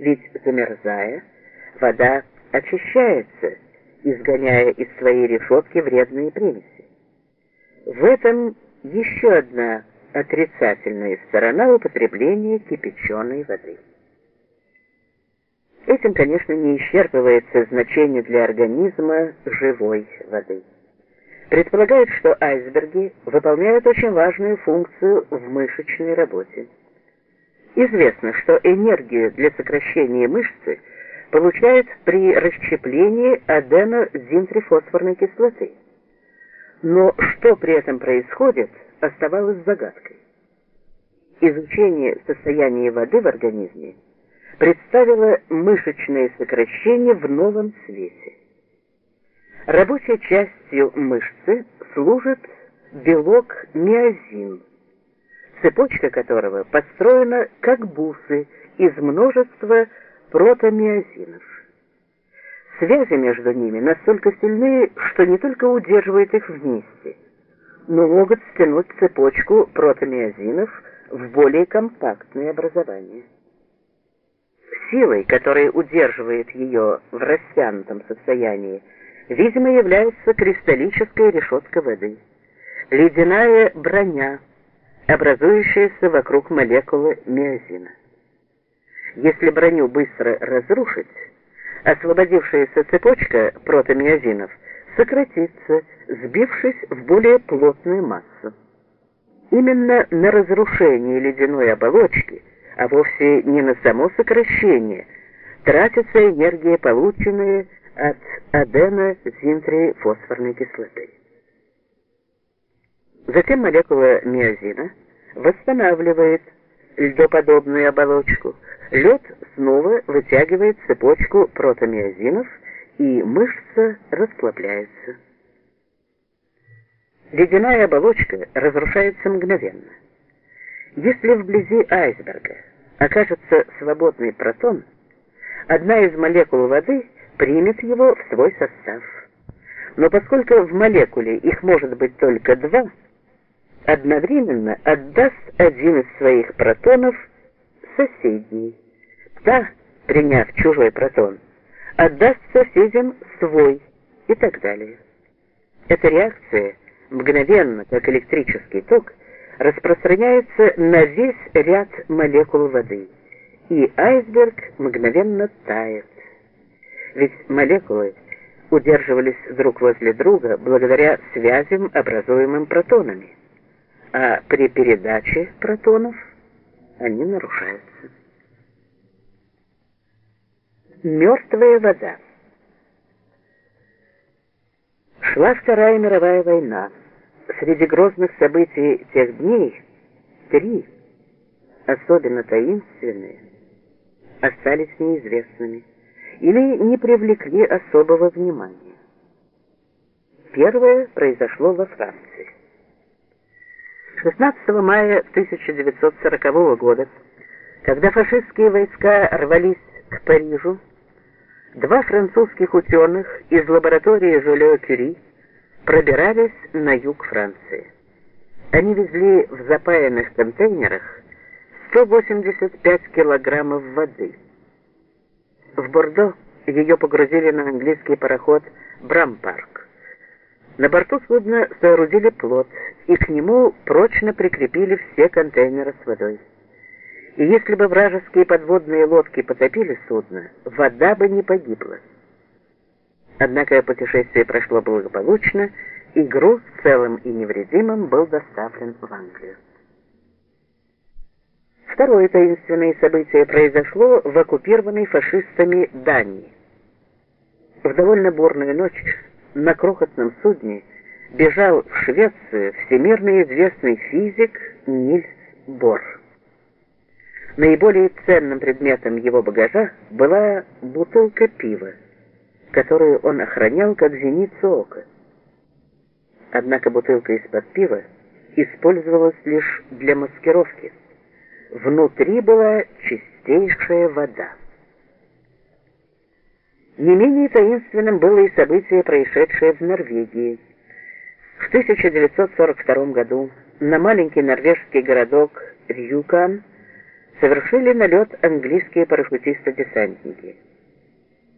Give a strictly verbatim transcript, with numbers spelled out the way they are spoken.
ведь, замерзая, вода очищается, изгоняя из своей решетки вредные примеси. В этом еще одна отрицательная сторона употребления кипяченой воды. Этим, конечно, не исчерпывается значение для организма живой воды. Предполагают, что айсберги выполняют очень важную функцию в мышечной работе. Известно, что энергию для сокращения мышцы получают при расщеплении аденозинтрифосфорной кислоты. Но что при этом происходит, оставалось загадкой. Изучение состояния воды в организме представило мышечное сокращение в новом свете. Рабочей частью мышцы служит белок миозин, цепочка которого построена как бусы из множества протомиозинов. Связи между ними настолько сильны, что не только удерживают их вместе, но могут стянуть цепочку протомиозинов в более компактное образование. Силой, которая удерживает ее в растянутом состоянии, видимо, является кристаллическая решетка воды, ледяная броня, образующаяся вокруг молекулы миозина. Если броню быстро разрушить, освободившаяся цепочка протомиозинов сократится, сбившись в более плотную массу. Именно на разрушение ледяной оболочки, а вовсе не на само сокращение, тратится энергия, полученная от аденозинтрифосфорной кислоты. Затем молекула миозина восстанавливает льдоподобную оболочку. Лед снова вытягивает цепочку протомиозинов, и мышца расслабляется. Ледяная оболочка разрушается мгновенно. Если вблизи айсберга окажется свободный протон, одна из молекул воды примет его в свой состав. Но поскольку в молекуле их может быть только два, одновременно отдаст один из своих протонов соседней. Та, приняв чужой протон, отдаст соседям свой и так далее. Эта реакция, мгновенно, как электрический ток, распространяется на весь ряд молекул воды, и айсберг мгновенно тает. Ведь молекулы удерживались друг возле друга благодаря связям, образуемым протонами, а при передаче протонов они нарушаются. Мертвая вода. Шла Вторая мировая война. Среди грозных событий тех дней три, особенно таинственные, остались неизвестными или не привлекли особого внимания. Первое произошло во Франции. шестнадцатого мая тысяча девятьсот сорокового года, когда фашистские войска рвались к Парижу, два французских ученых из лаборатории Жолио-Кюри пробирались на юг Франции. Они везли в запаянных контейнерах сто восемьдесят пять килограммов воды. В Бордо ее погрузили на английский пароход «Брампарк». На борту судна соорудили плот, и к нему прочно прикрепили все контейнеры с водой. И если бы вражеские подводные лодки потопили судно, вода бы не погибла. Однако путешествие прошло благополучно, и груз целым и невредимым был доставлен в Англию. Второе таинственное событие произошло в оккупированной фашистами Дании. В довольно бурную ночь на крохотном судне бежал в Швецию всемирно известный физик Нильс Бор. Наиболее ценным предметом его багажа была бутылка пива, которую он охранял как зеницу ока. Однако бутылка из-под пива использовалась лишь для маскировки. Внутри была чистейшая вода. Не менее таинственным было и событие, происшедшее в Норвегии. В тысяча девятьсот сорок втором году на маленький норвежский городок Рюкан совершили налет английские парашютисты-десантники.